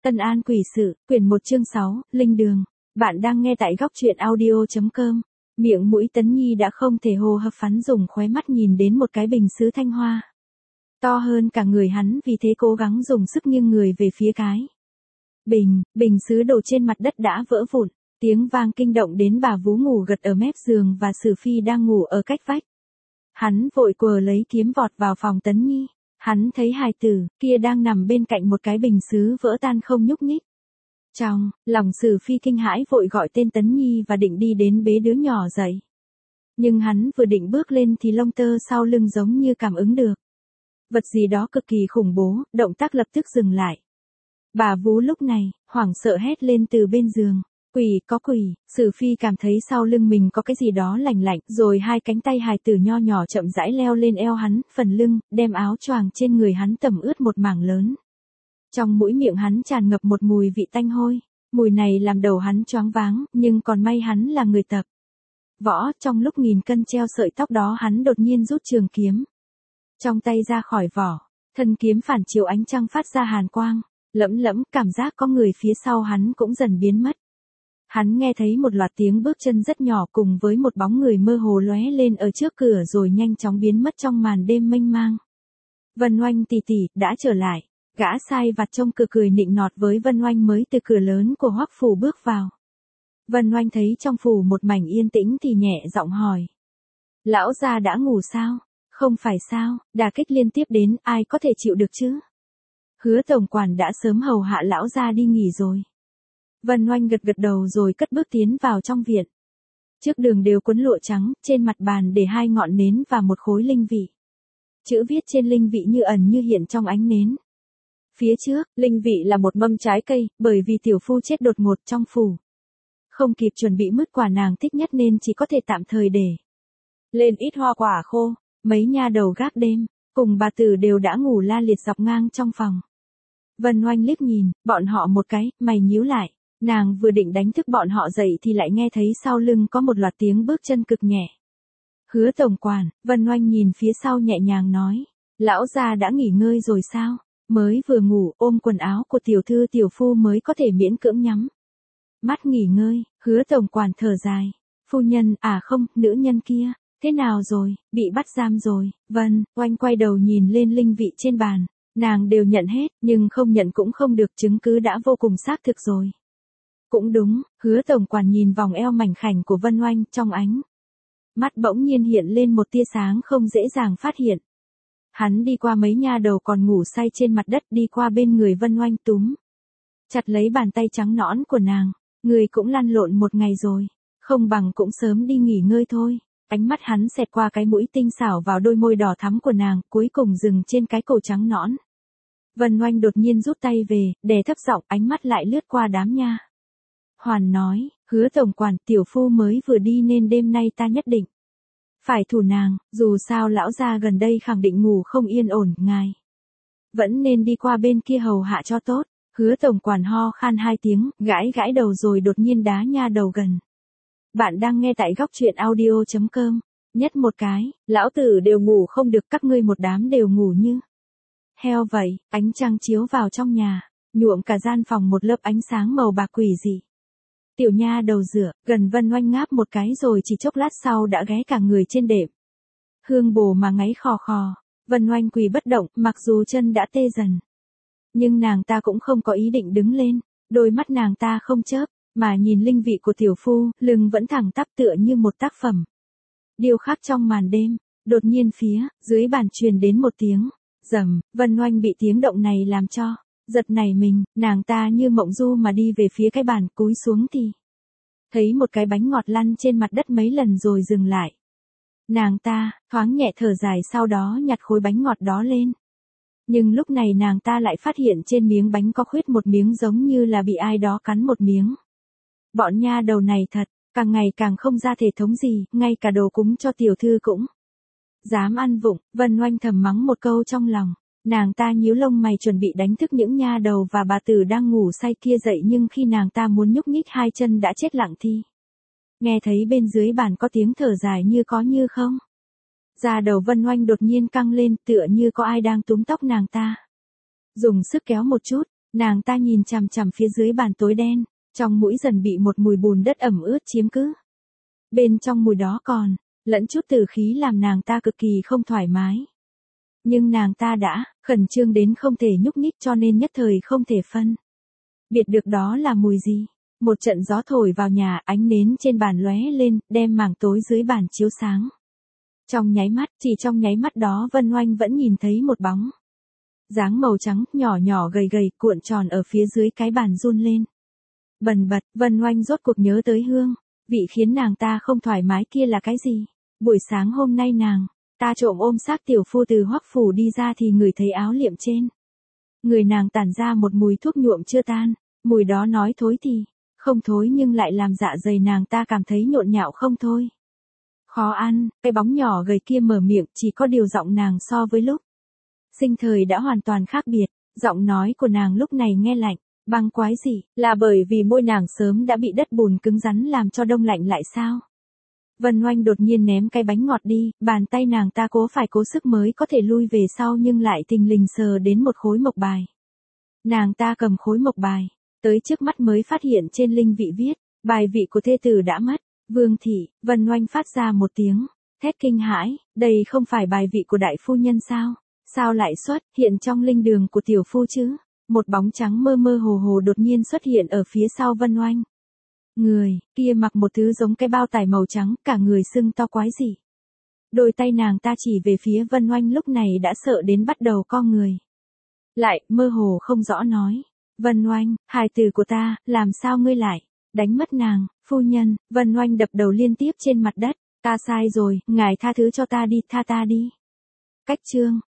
Tân An Quỷ Sự, quyển 1 chương 6, Linh Đường. Bạn đang nghe tại góc truyện audio.com. Miệng mũi Tấn Nhi đã không thể hô hấp, hắn dùng khóe mắt nhìn đến một cái bình sứ thanh hoa. To hơn cả người hắn, vì thế cố gắng dùng sức nghiêng người về phía cái bình sứ đổ trên mặt đất đã vỡ vụn. Tiếng vang kinh động đến bà vú ngủ gật ở mép giường và Sử Phi đang ngủ ở cách vách. Hắn vội quờ lấy kiếm vọt vào phòng Tấn Nhi. Hắn thấy hài tử kia đang nằm bên cạnh một cái bình sứ vỡ tan không nhúc nhích. Trong lòng Sử Phi kinh hãi, vội gọi tên Tấn Nhi và định đi đến bế đứa nhỏ dậy. Nhưng hắn vừa định bước lên thì lông tơ sau lưng giống như cảm ứng được vật gì đó cực kỳ khủng bố, động tác lập tức dừng lại. Bà vú lúc này hoảng sợ hét lên từ bên giường. Quỷ, có quỷ. Sử Phi cảm thấy sau lưng mình có cái gì đó lạnh lạnh, rồi hai cánh tay hài tử nho nhỏ chậm rãi leo lên eo hắn, phần lưng, đem áo choàng trên người hắn tẩm ướt một mảng lớn. Trong mũi miệng hắn tràn ngập một mùi vị tanh hôi, mùi này làm đầu hắn choáng váng, nhưng còn may hắn là người tập võ, trong lúc nghìn cân treo sợi tóc đó hắn đột nhiên rút trường kiếm trong tay ra khỏi vỏ, thân kiếm phản chiếu ánh trăng phát ra hàn quang, lẫm lẫm, cảm giác có người phía sau hắn cũng dần biến mất. Hắn nghe thấy một loạt tiếng bước chân rất nhỏ cùng với một bóng người mơ hồ lóe lên ở trước cửa rồi nhanh chóng biến mất trong màn đêm mênh mang. Vân Oanh tỷ tỷ, đã trở lại. Gã sai vặt trông cửa cười nịnh nọt với Vân Oanh mới từ cửa lớn của Hoắc phủ bước vào. Vân Oanh thấy trong phủ một mảnh yên tĩnh thì nhẹ giọng hỏi. Lão gia đã ngủ sao? Không phải sao, đả kích liên tiếp đến, ai có thể chịu được chứ? Hứa tổng quản đã sớm hầu hạ lão gia đi nghỉ rồi. Vân Oanh gật gật đầu rồi cất bước tiến vào trong viện. Trước đường đều quấn lụa trắng, trên mặt bàn để 2 ngọn nến và một khối linh vị. Chữ viết trên linh vị như ẩn như hiện trong ánh nến. Phía trước, linh vị là một mâm trái cây, bởi vì tiểu phu chết đột ngột trong phủ. Không kịp chuẩn bị mứt quả nàng thích nhất nên chỉ có thể tạm thời để lên ít hoa quả khô. Mấy nha đầu gác đêm, cùng bà tử đều đã ngủ la liệt dọc ngang trong phòng. Vân Oanh liếc nhìn bọn họ một cái, mày nhíu lại. Nàng vừa định đánh thức bọn họ dậy thì lại nghe thấy sau lưng có một loạt tiếng bước chân cực nhẹ. Hứa tổng quản, Vân Oanh nhìn phía sau nhẹ nhàng nói. Lão gia đã nghỉ ngơi rồi sao? Mới vừa ngủ, ôm quần áo của tiểu thư tiểu phu mới có thể miễn cưỡng nhắm mắt nghỉ ngơi. Hứa tổng quản thở dài. Phu nhân, à không, nữ nhân kia. Thế nào rồi, bị bắt giam rồi. Vân Oanh quay đầu nhìn lên linh vị trên bàn. Nàng đều nhận hết, nhưng không nhận cũng không được, chứng cứ đã vô cùng xác thực rồi. Cũng đúng, hứa tổng quản nhìn vòng eo mảnh khảnh của Vân Oanh, trong ánh mắt bỗng nhiên hiện lên một tia sáng không dễ dàng phát hiện. Hắn đi qua mấy nha đầu còn ngủ say trên mặt đất, đi qua bên người Vân Oanh túm chặt lấy bàn tay trắng nõn của nàng. Người cũng lăn lộn một ngày rồi, không bằng cũng sớm đi nghỉ ngơi thôi. Ánh mắt hắn xẹt qua cái mũi tinh xảo vào đôi môi đỏ thắm của nàng, cuối cùng dừng trên cái cổ trắng nõn. Vân Oanh đột nhiên rút tay về, đè thấp giọng, ánh mắt lại lướt qua đám nha hoàn nói. Hứa tổng quản, tiểu phu mới vừa đi nên đêm nay ta nhất định phải thủ nàng, dù sao lão gia gần đây khẳng định ngủ không yên ổn, ngài vẫn nên đi qua bên kia hầu hạ cho tốt. Hứa tổng quản ho khan 2 tiếng, gãi gãi đầu rồi đột nhiên đá nha đầu gần. Bạn đang nghe tại góc truyện audio.com. Nhất một cái, lão tử đều ngủ không được, các ngươi một đám đều ngủ như heo vậy. Ánh trăng chiếu vào trong nhà, nhuộm cả gian phòng một lớp ánh sáng màu bạc quỷ dị. Tiểu nha đầu dựa gần Vân Oanh ngáp một cái rồi chỉ chốc lát sau đã ghé cả người trên đệm hương bồ mà ngáy khò khò. Vân Oanh quỳ bất động, mặc dù chân đã tê dần, nhưng nàng ta cũng không có ý định đứng lên. Đôi mắt nàng ta không chớp mà nhìn linh vị của tiểu phu, lưng vẫn thẳng tắp tựa như một tác phẩm điêu khắc trong màn đêm. Đột nhiên phía dưới bàn truyền đến một tiếng rầm. Vân Oanh bị tiếng động này làm cho giật nảy mình, nàng ta như mộng du mà đi về phía cái bàn, cúi xuống thì thấy một cái bánh ngọt lăn trên mặt đất mấy lần rồi dừng lại. Nàng ta thoáng nhẹ thở dài, sau đó nhặt khối bánh ngọt đó lên. Nhưng lúc này nàng ta lại phát hiện trên miếng bánh có khuyết một miếng, giống như là bị ai đó cắn một miếng. Bọn nha đầu này thật, càng ngày càng không ra thể thống gì, ngay cả đồ cúng cho tiểu thư cũng dám ăn vụng. Vân Oanh thầm mắng một câu trong lòng. Nàng ta nhíu lông mày chuẩn bị đánh thức những nha đầu và bà tử đang ngủ say kia dậy, nhưng khi nàng ta muốn nhúc nhích hai chân đã chết lặng thì nghe thấy bên dưới bàn có tiếng thở dài như có như không. Da đầu Vân Oanh đột nhiên căng lên, tựa như có ai đang túm tóc nàng ta. Dùng sức kéo một chút, Nàng ta nhìn chằm chằm phía dưới bàn tối đen, trong mũi dần bị một mùi bùn đất ẩm ướt chiếm cứ. Bên trong mùi đó còn lẫn chút tử khí làm nàng ta cực kỳ không thoải mái. Nhưng nàng ta đã khẩn trương đến không thể nhúc nhích cho nên nhất thời không thể phân biệt được đó là mùi gì. Một trận gió thổi vào nhà, ánh nến trên bàn lóe lên, đem mảng tối dưới bàn chiếu sáng. Trong nháy mắt, chỉ trong nháy mắt đó Vân Oanh vẫn nhìn thấy một bóng dáng màu trắng, nhỏ nhỏ gầy gầy, cuộn tròn ở phía dưới cái bàn run lên. Bần bật, Vân Oanh rốt cuộc nhớ tới hương vị khiến nàng ta không thoải mái kia là cái gì. Buổi sáng hôm nay nàng ta trộm ôm xác tiểu phu từ Hoắc phủ đi ra thì ngửi thấy áo liệm trên người nàng tản ra một mùi thuốc nhuộm chưa tan. Mùi đó nói thối thì không thối nhưng lại làm dạ dày nàng ta cảm thấy nhộn nhạo không thôi. Khó ăn, cái bóng nhỏ gầy kia mở miệng, chỉ có điều giọng nàng so với lúc sinh thời đã hoàn toàn khác biệt. Giọng nói của nàng lúc này nghe lạnh, băng quái gì, là bởi vì môi nàng sớm đã bị đất bùn cứng rắn làm cho đông lạnh lại sao? Vân Oanh đột nhiên ném cái bánh ngọt đi, bàn tay nàng ta cố sức mới có thể lui về sau nhưng lại thình lình sờ đến một khối mộc bài. Nàng ta cầm khối mộc bài, tới trước mắt mới phát hiện trên linh vị viết, bài vị của thê tử đã mất. Vương thị. Vân Oanh phát ra một tiếng thét kinh hãi, đây không phải bài vị của đại phu nhân sao? Sao lại xuất hiện trong linh đường của tiểu phu chứ? Một bóng trắng mơ mơ hồ hồ đột nhiên xuất hiện ở phía sau Vân Oanh. Người kia mặc một thứ giống cái bao tải màu trắng, cả người sưng to quái dị. Đôi tay nàng ta chỉ về phía Vân Oanh lúc này đã sợ đến bắt đầu co người. Lại, mơ hồ không rõ nói. Vân Oanh, hài tử của ta, làm sao ngươi lại đánh mất nàng? Phu nhân. Vân Oanh đập đầu liên tiếp trên mặt đất. Ta sai rồi, ngài tha thứ cho ta đi, tha ta đi. Cách chương